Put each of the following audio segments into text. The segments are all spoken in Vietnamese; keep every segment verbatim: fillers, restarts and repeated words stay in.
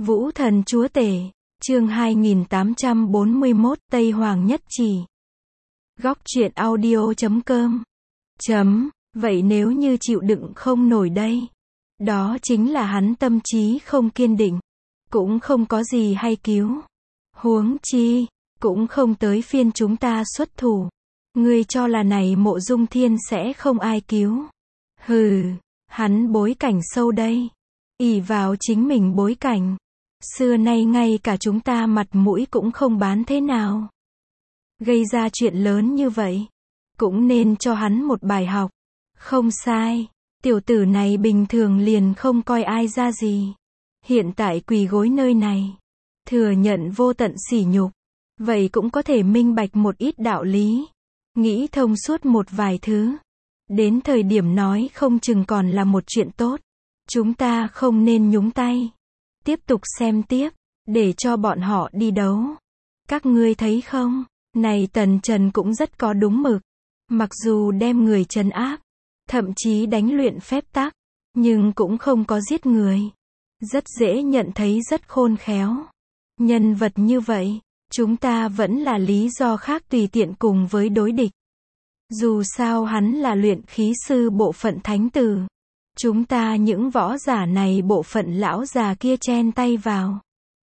Vũ thần chúa tể, chương hai nghìn tám trăm bốn mươi mốt, Tây Hoàng nhất chỉ. Góc truyện audio chấm com. Chấm, vậy nếu như chịu đựng không nổi đây? Đó chính là hắn tâm trí không kiên định. Cũng không có gì hay cứu. Huống chi, cũng không tới phiên chúng ta xuất thủ. Ngươi cho là này Mộ Dung Thiên sẽ không ai cứu. Hừ, hắn bối cảnh sâu đây. Ỷ vào chính mình bối cảnh. Xưa nay ngay cả chúng ta mặt mũi cũng không bán thế nào. Gây ra chuyện lớn như vậy. Cũng nên cho hắn một bài học. Không sai, tiểu tử này bình thường liền không coi ai ra gì. Hiện tại quỳ gối nơi này. Thừa nhận vô tận sỉ nhục. Vậy cũng có thể minh bạch một ít đạo lý. Nghĩ thông suốt một vài thứ. Đến thời điểm nói không chừng còn là một chuyện tốt. Chúng ta không nên nhúng tay. Tiếp tục xem tiếp, để cho bọn họ đi đấu. Các ngươi thấy không, này Tần Trần cũng rất có đúng mực. Mặc dù đem người trấn áp, thậm chí đánh luyện phép tắc, nhưng cũng không có giết người. Rất dễ nhận thấy rất khôn khéo. Nhân vật như vậy, chúng ta vẫn là lý do khác tùy tiện cùng với đối địch. Dù sao hắn là luyện khí sư bộ phận thánh tử. Chúng ta những võ giả này bộ phận lão già kia chen tay vào.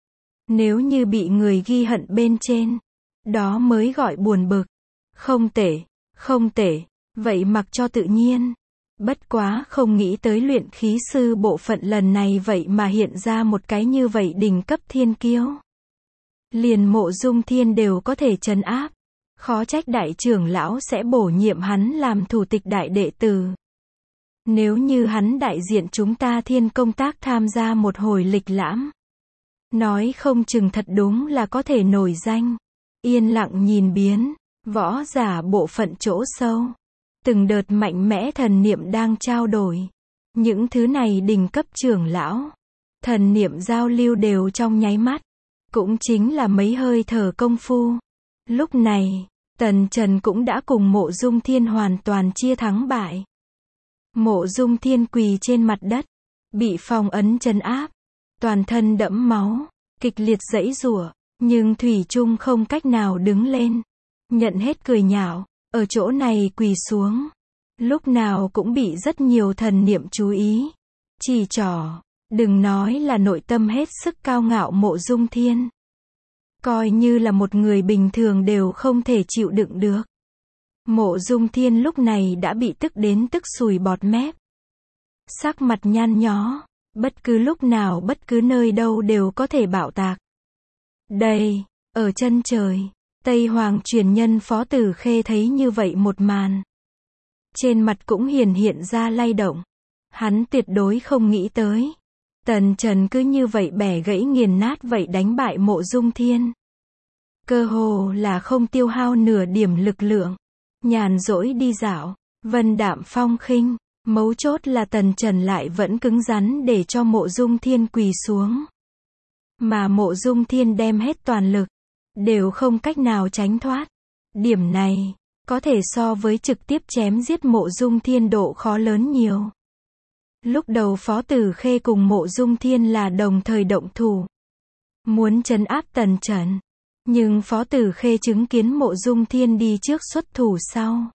Nếu như bị người ghi hận bên trên, đó mới gọi buồn bực. Không tệ, không tệ, vậy mặc cho tự nhiên. Bất quá không nghĩ tới luyện khí sư bộ phận lần này vậy mà hiện ra một cái như vậy đỉnh cấp thiên kiêu. Liền Mộ Dung Thiên đều có thể trấn áp. Khó trách đại trưởng lão sẽ bổ nhiệm hắn làm thủ tịch đại đệ tử. Nếu như hắn đại diện chúng ta Thiên công tác tham gia một hồi lịch lãm. Nói không chừng thật đúng là có thể nổi danh. Yên lặng nhìn biến, võ giả bộ phận chỗ sâu. Từng đợt mạnh mẽ thần niệm đang trao đổi. Những thứ này đỉnh cấp trưởng lão. Thần niệm giao lưu đều trong nháy mắt. Cũng chính là mấy hơi thở công phu. Lúc này, Tần Trần cũng đã cùng Mộ Dung Thiên hoàn toàn chia thắng bại. Mộ Dung Thiên quỳ trên mặt đất, bị phong ấn trấn áp, toàn thân đẫm máu, kịch liệt giãy giụa, nhưng thủy chung không cách nào đứng lên. Nhận hết cười nhạo, ở chỗ này quỳ xuống, lúc nào cũng bị rất nhiều thần niệm chú ý. Chỉ trỏ, đừng nói là nội tâm hết sức cao ngạo Mộ Dung Thiên. Coi như là một người bình thường đều không thể chịu đựng được. Mộ Dung Thiên lúc này đã bị tức đến tức sùi bọt mép. Sắc mặt nhăn nhó, bất cứ lúc nào bất cứ nơi đâu đều có thể bạo tạc. Đây, ở chân trời, Tây Hoàng truyền nhân Phó Tử Khê thấy như vậy một màn. Trên mặt cũng hiển hiện ra lay động. Hắn tuyệt đối không nghĩ tới. Tần Trần cứ như vậy bẻ gãy nghiền nát vậy đánh bại Mộ Dung Thiên. Cơ hồ là không tiêu hao nửa điểm lực lượng. Nhàn rỗi đi dạo, vân đạm phong khinh, mấu chốt là Tần Trần lại vẫn cứng rắn để cho Mộ Dung Thiên quỳ xuống. Mà Mộ Dung Thiên đem hết toàn lực, đều không cách nào tránh thoát. Điểm này, có thể so với trực tiếp chém giết Mộ Dung Thiên độ khó lớn nhiều. Lúc đầu Phó Tử Khê cùng Mộ Dung Thiên là đồng thời động thủ. Muốn trấn áp Tần Trần. Nhưng Phó Tử Khê chứng kiến Mộ Dung Thiên đi trước xuất thủ sau.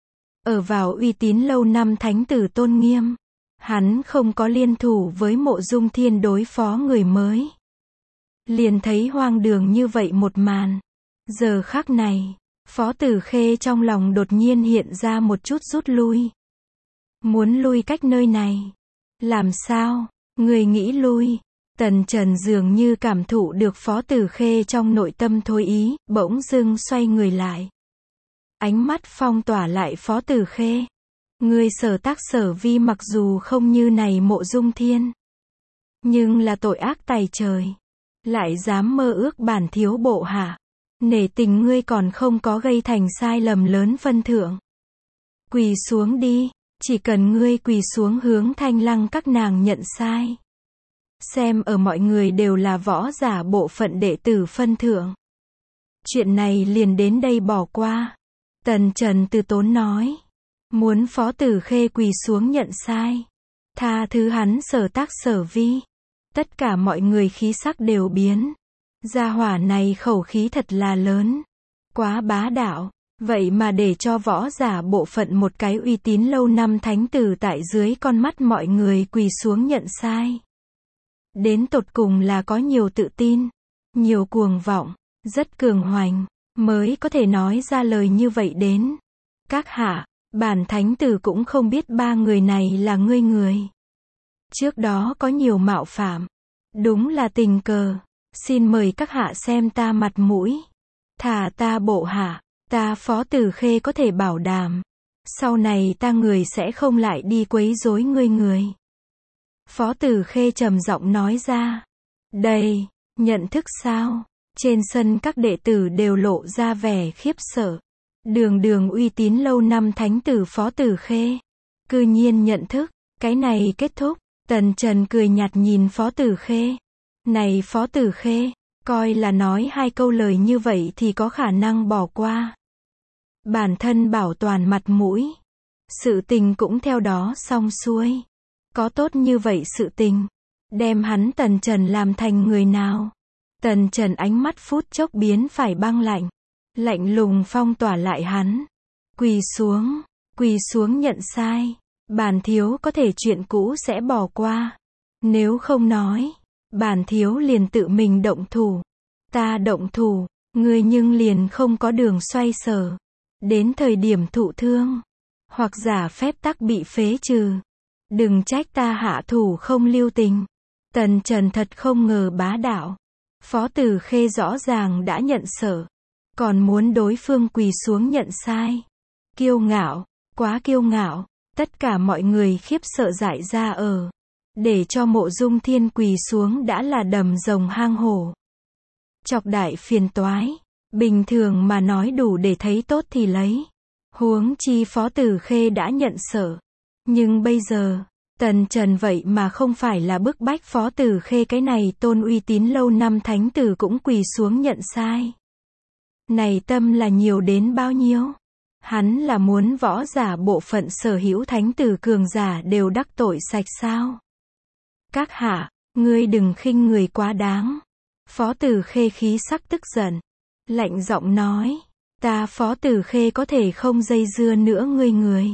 Ở vào uy tín lâu năm thánh tử tôn nghiêm. Hắn không có liên thủ với Mộ Dung Thiên đối phó người mới. Liền thấy hoang đường như vậy một màn. Giờ khắc này, Phó Tử Khê trong lòng đột nhiên hiện ra một chút rút lui. Muốn lui cách nơi này. Làm sao, người nghĩ lui? Tần Trần dường như cảm thụ được Phó Tử Khê trong nội tâm thôi ý, bỗng dưng xoay người lại. Ánh mắt phong tỏa lại Phó Tử Khê. Ngươi sở tác sở vi mặc dù không như này Mộ Dung Thiên. Nhưng là tội ác tày trời. Lại dám mơ ước bản thiếu bộ hạ. Nể tình ngươi còn không có gây thành sai lầm lớn phân thượng. Quỳ xuống đi, chỉ cần ngươi quỳ xuống hướng Thanh Lăng các nàng nhận sai. Xem ở mọi người đều là võ giả bộ phận đệ tử phân thượng. Chuyện này liền đến đây bỏ qua. Tần Trần từ tốn nói. Muốn Phó Tử Khê quỳ xuống nhận sai. Tha thứ hắn sở tác sở vi. Tất cả mọi người khí sắc đều biến. Gia hỏa này khẩu khí thật là lớn. Quá bá đạo. Vậy mà để cho võ giả bộ phận một cái uy tín lâu năm thánh tử tại dưới con mắt mọi người quỳ xuống nhận sai. Đến tột cùng là có nhiều tự tin, nhiều cuồng vọng, rất cường hoành, mới có thể nói ra lời như vậy đến. Các hạ, bản thánh tử cũng không biết ba người này là ngươi người. Trước đó có nhiều mạo phạm. Đúng là tình cờ. Xin mời các hạ xem ta mặt mũi. Thả ta bộ hạ. Ta Phó Tử Khê có thể bảo đảm. Sau này ta người sẽ không lại đi quấy rối ngươi người. Phó Tử Khê trầm giọng nói ra. Đây, nhận thức sao? Trên sân các đệ tử đều lộ ra vẻ khiếp sợ. Đường đường uy tín lâu năm thánh tử Phó Tử Khê. Cư nhiên nhận thức, cái này kết thúc. Tần Trần cười nhạt nhìn Phó Tử Khê. Này Phó Tử Khê, coi là nói hai câu lời như vậy thì có khả năng bỏ qua. Bản thân bảo toàn mặt mũi. Sự tình cũng theo đó xong xuôi. Có tốt như vậy sự tình. Đem hắn Tần Trần làm thành người nào? Tần Trần ánh mắt phút chốc biến phải băng lạnh. Lạnh lùng phong tỏa lại hắn. Quỳ xuống, quỳ xuống nhận sai. Bản thiếu có thể chuyện cũ sẽ bỏ qua. Nếu không nói, bản thiếu liền tự mình động thủ. Ta động thủ, ngươi nhưng liền không có đường xoay sở. Đến thời điểm thụ thương, hoặc giả phép tắc bị phế trừ. Đừng trách ta hạ thủ không lưu tình. Tần Trần thật không ngờ bá đạo. Phó Tử Khê rõ ràng đã nhận sợ. Còn muốn đối phương quỳ xuống nhận sai. Kiêu ngạo, quá kiêu ngạo. Tất cả mọi người khiếp sợ dại ra ở. Để cho Mộ Dung Thiên quỳ xuống đã là đầm rồng hang hổ. Chọc đại phiền toái. Bình thường mà nói đủ để thấy tốt thì lấy. Huống chi Phó Tử Khê đã nhận sợ. Nhưng bây giờ, Tần Trần vậy mà không phải là bức bách Phó Tử Khê cái này tôn uy tín lâu năm thánh tử cũng quỳ xuống nhận sai. Này tâm là nhiều đến bao nhiêu? Hắn là muốn võ giả bộ phận sở hữu thánh tử cường giả đều đắc tội sạch sao? Các hạ, ngươi đừng khinh người quá đáng. Phó Tử Khê khí sắc tức giận. Lạnh giọng nói. Ta Phó Tử Khê có thể không dây dưa nữa ngươi người.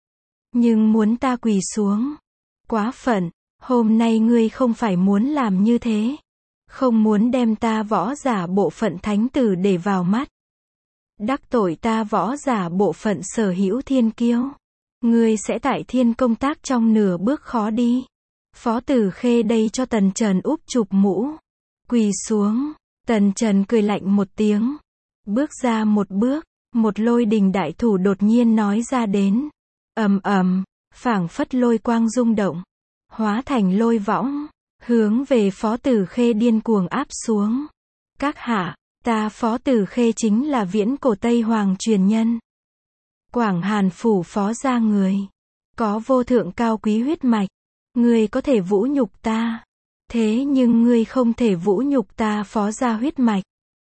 Nhưng muốn ta quỳ xuống. Quá phận, hôm nay ngươi không phải muốn làm như thế. Không muốn đem ta võ giả bộ phận thánh tử để vào mắt. Đắc tội ta võ giả bộ phận sở hữu thiên kiêu. Ngươi sẽ tại thiên công tác trong nửa bước khó đi. Phó Tử Khê đây cho Tần Trần úp chụp mũ. Quỳ xuống. Tần Trần cười lạnh một tiếng. Bước ra một bước. Một lôi đình đại thủ đột nhiên nói ra đến. Ầm ầm, phảng phất lôi quang rung động. Hóa thành lôi võng. Hướng về Phó Tử Khê điên cuồng áp xuống. Các hạ, ta Phó Tử Khê chính là viễn cổ Tây Hoàng truyền nhân. Quảng Hàn phủ phó gia người. Có vô thượng cao quý huyết mạch. Ngươi có thể vũ nhục ta. Thế nhưng ngươi không thể vũ nhục ta phó gia huyết mạch.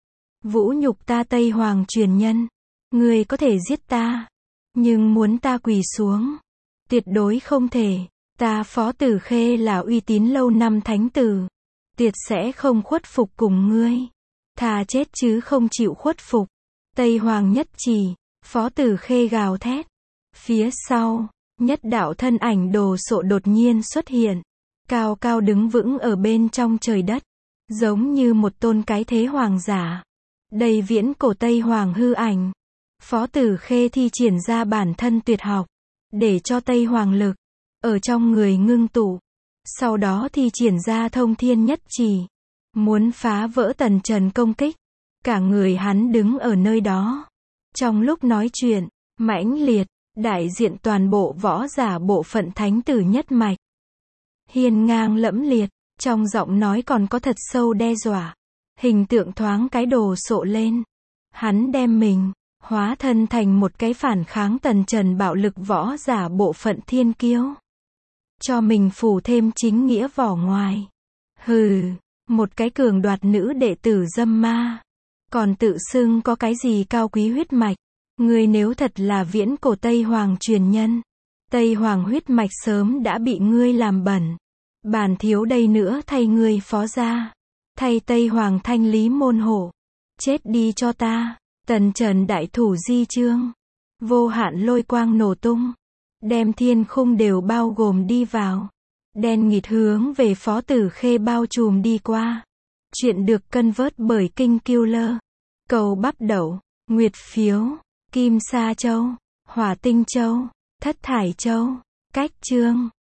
Vũ nhục ta Tây Hoàng truyền nhân. Ngươi có thể giết ta. Nhưng muốn ta quỳ xuống. Tuyệt đối không thể. Ta Phó Tử Khê là uy tín lâu năm thánh tử. Tuyệt sẽ không khuất phục cùng ngươi. Thà chết chứ không chịu khuất phục. Tây Hoàng nhất chỉ. Phó Tử Khê gào thét. Phía sau, nhất đạo thân ảnh đồ sộ đột nhiên xuất hiện. Cao cao đứng vững ở bên trong trời đất. Giống như một tôn cái thế hoàng giả. Đầy viễn cổ Tây Hoàng hư ảnh. Phó Tử Khê thi triển ra bản thân tuyệt học. Để cho Tây Hoàng lực. Ở trong người ngưng tụ. Sau đó thi triển ra thông thiên nhất chỉ. Muốn phá vỡ Tần Trần công kích. Cả người hắn đứng ở nơi đó. Trong lúc nói chuyện, mãnh liệt, đại diện toàn bộ võ giả bộ phận thánh tử nhất mạch. Hiên ngang lẫm liệt, trong giọng nói còn có thật sâu đe dọa. Hình tượng thoáng cái đồ sộ lên. Hắn đem mình, hóa thân thành một cái phản kháng Tần Trần bạo lực võ giả bộ phận thiên kiêu. Cho mình phủ thêm chính nghĩa vỏ ngoài. Hừ, một cái cường đoạt nữ đệ tử dâm ma. Còn tự xưng có cái gì cao quý huyết mạch. Ngươi nếu thật là viễn cổ Tây Hoàng truyền nhân. Tây Hoàng huyết mạch sớm đã bị ngươi làm bẩn. Bản thiếu đây nữa thay người phó gia. Thay Tây Hoàng thanh lý môn hộ. Chết đi cho ta. Tần Trần đại thủ di chương. Vô hạn lôi quang nổ tung. Đem thiên khung đều bao gồm đi vào. Đen nghịt hướng về Phó Tử Khê bao trùm đi qua. Chuyện được cân vớt bởi Kinh Killer. Cầu bắp đậu, Nguyệt phiếu, Kim Sa Châu, Hỏa Tinh Châu, Thất Thải Châu, Cách chương.